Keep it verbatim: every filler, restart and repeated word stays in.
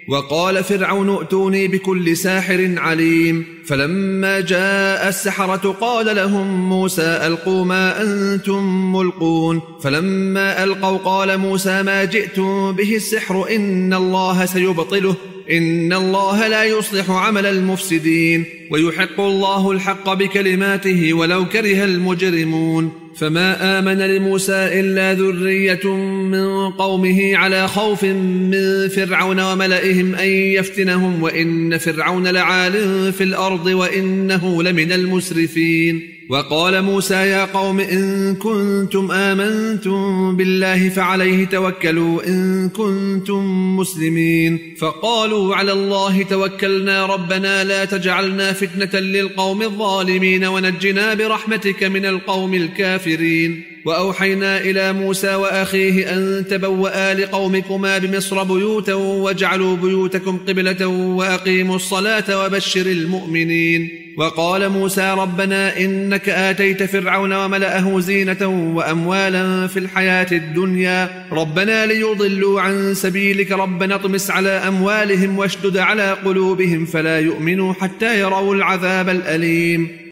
وقال فرعون ائتوني بكل ساحر عليم. فلما جاء السحرة قال لهم موسى ألقوا ما أنتم ملقون. فلما ألقوا قال موسى ما جئتم به السحر إن الله سيبطله إن الله لا يصلح عمل المفسدين ويحق الله الحق بكلماته ولو كره المجرمون. فما آمن لموسى إلا ذرية من قومه على خوف من فرعون وملئهم أن يفتنهم وإن فرعون لعال في الأرض وإنه لمن المسرفين. وقال موسى يا قوم إن كنتم آمنتم بالله فعليه توكلوا إن كنتم مسلمين. فقالوا على الله توكلنا ربنا لا تجعلنا فتنة للقوم الظالمين ونجنا برحمتك من القوم الكافرين. وأوحينا إلى موسى وأخيه أن تبوأ لقومكما بمصر بيوتا واجعلوا بيوتكم قبلة وأقيموا الصلاة وبشر المؤمنين. وقال موسى ربنا إنك آتيت فرعون وملأه زينة وأموالا في الحياة الدنيا ربنا ليضلوا عن سبيلك ربنا اطمس على أموالهم واشدد على قلوبهم فلا يؤمنوا حتى يروا العذاب الأليم.